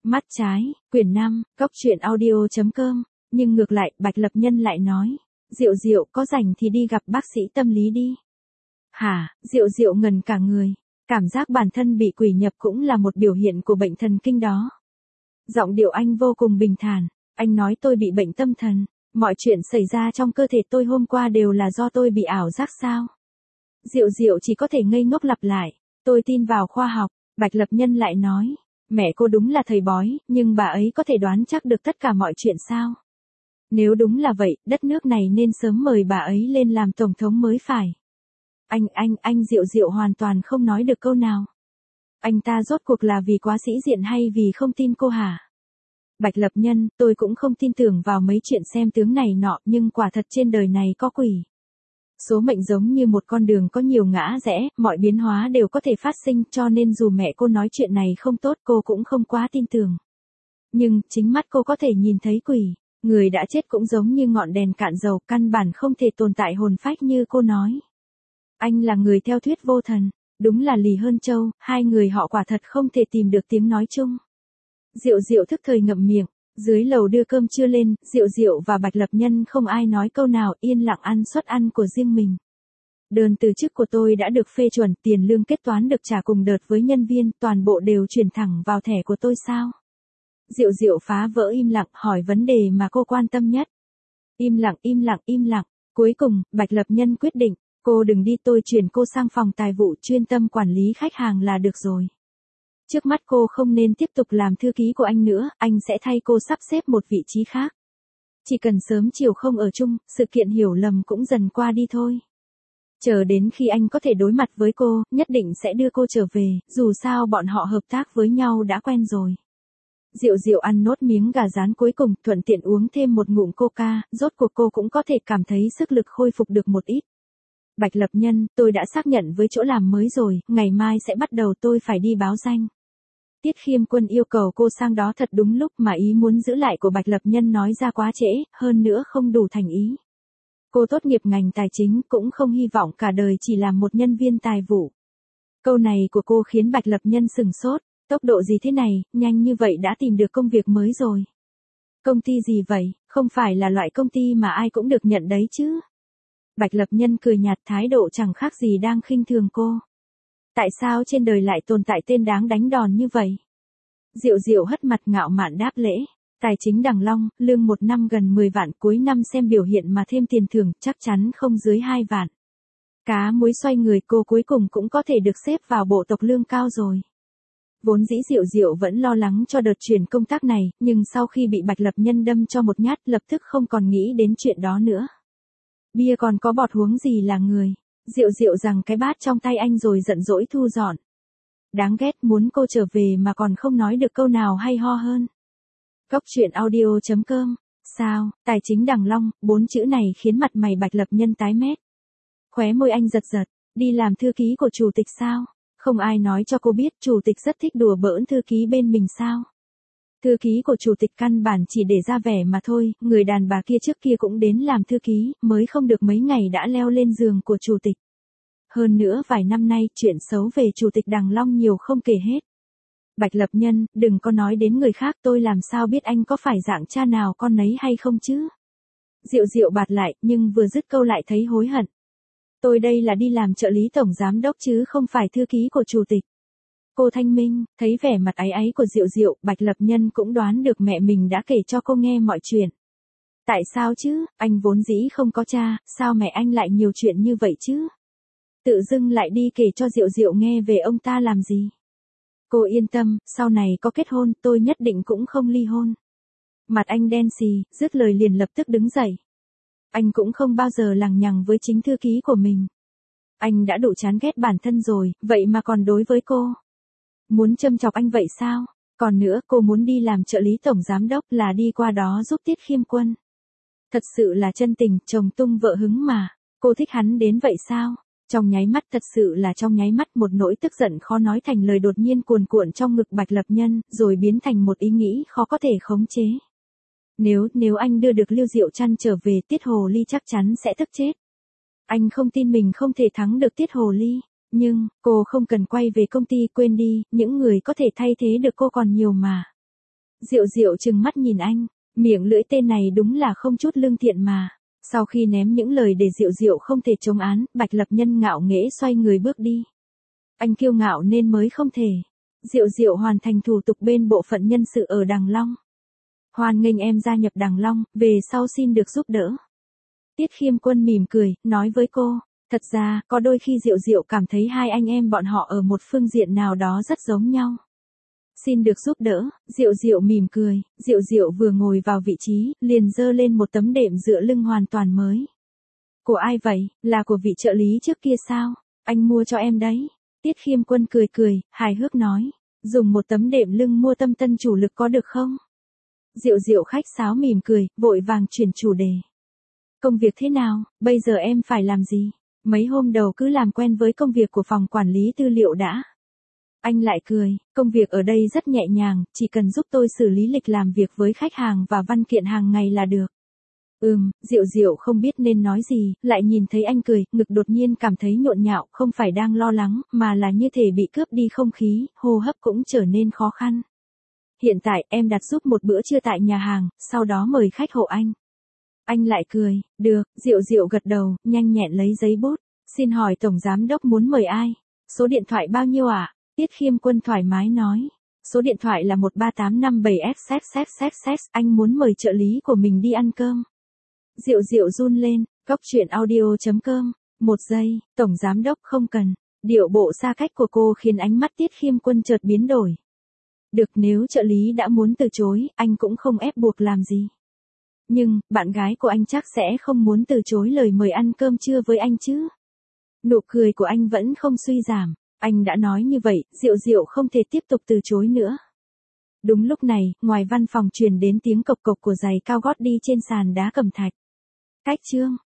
Mắt trái, quyển 5, cóc truyện audio.com, nhưng ngược lại, Bạch Lập Nhân lại nói, Diệu Diệu có rảnh thì đi gặp bác sĩ tâm lý đi. Hả, Diệu Diệu ngần cả người, cảm giác bản thân bị quỷ nhập cũng là một biểu hiện của bệnh thần kinh đó. Giọng điệu anh vô cùng bình thản, anh nói tôi bị bệnh tâm thần, mọi chuyện xảy ra trong cơ thể tôi hôm qua đều là do tôi bị ảo giác sao? Diệu Diệu chỉ có thể ngây ngốc lặp lại, tôi tin vào khoa học. Bạch Lập Nhân lại nói, mẹ cô đúng là thầy bói, nhưng bà ấy có thể đoán chắc được tất cả mọi chuyện sao? Nếu đúng là vậy, đất nước này nên sớm mời bà ấy lên làm tổng thống mới phải. Anh Diệu Diệu hoàn toàn không nói được câu nào. Anh ta rốt cuộc là vì quá sĩ diện hay vì không tin cô hả? Bạch Lập Nhân, tôi cũng không tin tưởng vào mấy chuyện xem tướng này nọ, nhưng quả thật trên đời này có quỷ. Số mệnh giống như một con đường có nhiều ngã rẽ, mọi biến hóa đều có thể phát sinh, cho nên dù mẹ cô nói chuyện này không tốt cô cũng không quá tin tưởng. Nhưng, chính mắt cô có thể nhìn thấy quỷ, người đã chết cũng giống như ngọn đèn cạn dầu, căn bản không thể tồn tại hồn phách như cô nói. Anh là người theo thuyết vô thần, đúng là lì hơn trâu, hai người họ quả thật không thể tìm được tiếng nói chung. Diệu Diệu thức thời ngậm miệng. Dưới lầu đưa cơm trưa lên, Diệu Diệu và Bạch Lập Nhân không ai nói câu nào, yên lặng ăn suất ăn của riêng mình. Đơn từ chức của tôi đã được phê chuẩn, tiền lương kết toán được trả cùng đợt với nhân viên, toàn bộ đều chuyển thẳng vào thẻ của tôi sao? Diệu Diệu phá vỡ im lặng, hỏi vấn đề mà cô quan tâm nhất. Im lặng. Cuối cùng, Bạch Lập Nhân quyết định, cô đừng đi, tôi chuyển cô sang phòng tài vụ chuyên tâm quản lý khách hàng là được rồi. Trước mắt cô không nên tiếp tục làm thư ký của anh nữa, anh sẽ thay cô sắp xếp một vị trí khác. Chỉ cần sớm chiều không ở chung, sự kiện hiểu lầm cũng dần qua đi thôi. Chờ đến khi anh có thể đối mặt với cô, nhất định sẽ đưa cô trở về, dù sao bọn họ hợp tác với nhau đã quen rồi. Diệu Diệu ăn nốt miếng gà rán cuối cùng, thuận tiện uống thêm một ngụm coca, rốt cuộc cô cũng có thể cảm thấy sức lực khôi phục được một ít. Bạch Lập Nhân, tôi đã xác nhận với chỗ làm mới rồi, ngày mai sẽ bắt đầu, tôi phải đi báo danh. Tiết Khiêm Quân yêu cầu cô sang đó thật đúng lúc, mà ý muốn giữ lại của Bạch Lập Nhân nói ra quá trễ, hơn nữa không đủ thành ý. Cô tốt nghiệp ngành tài chính, cũng không hy vọng cả đời chỉ làm một nhân viên tài vụ. Câu này của cô khiến Bạch Lập Nhân sừng sốt, tốc độ gì thế này, nhanh như vậy đã tìm được công việc mới rồi. Công ty gì vậy, không phải là loại công ty mà ai cũng được nhận đấy chứ. Bạch Lập Nhân cười nhạt, thái độ chẳng khác gì đang khinh thường cô. Tại sao trên đời lại tồn tại tên đáng đánh đòn như vậy? Diệu Diệu hất mặt ngạo mạn đáp lễ. Tài chính Đằng Long, lương một năm gần 10 vạn, cuối năm xem biểu hiện mà thêm tiền thưởng, chắc chắn không dưới 2 vạn. Cá muối xoay người, cô cuối cùng cũng có thể được xếp vào bộ tộc lương cao rồi. Vốn dĩ Diệu Diệu vẫn lo lắng cho đợt chuyển công tác này, nhưng sau khi bị Bạch Lập Nhân đâm cho một nhát, lập tức không còn nghĩ đến chuyện đó nữa. Bia còn có bọt huống gì là người. Diệu Diệu rằng cái bát trong tay anh rồi giận dỗi thu dọn. Đáng ghét, muốn cô trở về mà còn không nói được câu nào hay ho hơn. cóc truyện audio.com. Sao, tài chính Đằng Long, 4 chữ này khiến mặt mày Bạch Lập Nhân tái mét. Khóe môi anh giật giật, đi làm thư ký của chủ tịch sao? Không ai nói cho cô biết chủ tịch rất thích đùa bỡn thư ký bên mình sao? Thư ký của chủ tịch căn bản chỉ để ra vẻ mà thôi, người đàn bà kia trước kia cũng đến làm thư ký, mới không được mấy ngày đã leo lên giường của chủ tịch. Hơn nữa vài năm nay chuyện xấu về chủ tịch Đằng Long nhiều không kể hết. Bạch Lập Nhân, đừng có nói đến người khác, tôi làm sao biết anh có phải dạng cha nào con nấy hay không chứ? Diệu Diệu bạt lại, nhưng vừa dứt câu lại thấy hối hận. Tôi đây là đi làm trợ lý tổng giám đốc chứ không phải thư ký của chủ tịch. Cô Thanh Minh, thấy vẻ mặt áy áy của Diệu Diệu, Bạch Lập Nhân cũng đoán được mẹ mình đã kể cho cô nghe mọi chuyện. Tại sao chứ, anh vốn dĩ không có cha, sao mẹ anh lại nhiều chuyện như vậy chứ? Tự dưng lại đi kể cho Diệu Diệu nghe về ông ta làm gì? Cô yên tâm, sau này có kết hôn, tôi nhất định cũng không ly hôn. Mặt anh đen xì, dứt lời liền lập tức đứng dậy. Anh cũng không bao giờ lằng nhằng với chính thư ký của mình. Anh đã đủ chán ghét bản thân rồi, vậy mà còn đối với cô. Muốn châm chọc anh vậy sao? Còn nữa, cô muốn đi làm trợ lý tổng giám đốc là đi qua đó giúp Tiết Khiêm Quân. Thật sự là chân tình, chồng tung vợ hứng mà. Cô thích hắn đến vậy sao? Trong nháy mắt, thật sự là trong nháy mắt, một nỗi tức giận khó nói thành lời đột nhiên cuồn cuộn trong ngực Bạch Lập Nhân, rồi biến thành một ý nghĩ khó có thể khống chế. Nếu anh đưa được Lưu Diệu Trăn trở về, Tiết Hồ Ly chắc chắn sẽ tức chết. Anh không tin mình không thể thắng được Tiết Hồ Ly, nhưng, cô không cần quay về công ty, quên đi, những người có thể thay thế được cô còn nhiều mà. Diệu Diệu trừng mắt nhìn anh, miệng lưỡi tên này đúng là không chút lương thiện mà. Sau khi ném những lời để Diệu Diệu không thể chống án, Bạch Lập Nhân ngạo nghễ xoay người bước đi. Anh kiêu ngạo nên mới không thể. Diệu Diệu hoàn thành thủ tục bên bộ phận nhân sự ở Đằng Long. Hoan nghênh em gia nhập Đằng Long, về sau xin được giúp đỡ. Tiết Khiêm Quân mỉm cười, nói với cô. Thật ra, có đôi khi Diệu Diệu cảm thấy hai anh em bọn họ ở một phương diện nào đó rất giống nhau. Xin được giúp đỡ, Diệu Diệu mỉm cười, Diệu Diệu vừa ngồi vào vị trí, liền giơ lên một tấm đệm dựa lưng hoàn toàn mới. Của ai vậy, là của vị trợ lý trước kia sao? Anh mua cho em đấy. Tiết Khiêm Quân cười cười, hài hước nói, dùng một tấm đệm lưng mua Tâm Tân chủ lực có được không? Diệu Diệu khách sáo mỉm cười, vội vàng chuyển chủ đề. Công việc thế nào, bây giờ em phải làm gì? Mấy hôm đầu cứ làm quen với công việc của phòng quản lý tư liệu đã. Anh lại cười, công việc ở đây rất nhẹ nhàng, chỉ cần giúp tôi xử lý lịch làm việc với khách hàng và văn kiện hàng ngày là được. Diệu Diệu không biết nên nói gì, lại nhìn thấy anh cười, ngực đột nhiên cảm thấy nhộn nhạo, không phải đang lo lắng, mà là như thể bị cướp đi không khí, hô hấp cũng trở nên khó khăn. Hiện tại, em đặt giúp một bữa trưa tại nhà hàng, sau đó mời khách hộ anh. Anh lại cười, được, Diệu Diệu gật đầu, nhanh nhẹn lấy giấy bút. Xin hỏi Tổng Giám Đốc muốn mời ai? Số điện thoại bao nhiêu ạ? Tiết Khiêm Quân thoải mái nói. Số điện thoại là 13857XXXX, anh muốn mời trợ lý của mình đi ăn cơm. Diệu Diệu run lên, goctruyện.audio.com. Một giây, Tổng Giám Đốc không cần. Điệu bộ xa cách của cô khiến ánh mắt Tiết Khiêm Quân chợt biến đổi. Được, nếu trợ lý đã muốn từ chối, anh cũng không ép buộc làm gì. Nhưng, bạn gái của anh chắc sẽ không muốn từ chối lời mời ăn cơm trưa với anh chứ. Nụ cười của anh vẫn không suy giảm. Anh đã nói như vậy, Diệu Diệu không thể tiếp tục từ chối nữa. Đúng lúc này, ngoài văn phòng truyền đến tiếng cộc cộc của giày cao gót đi trên sàn đá cẩm thạch. Cách chương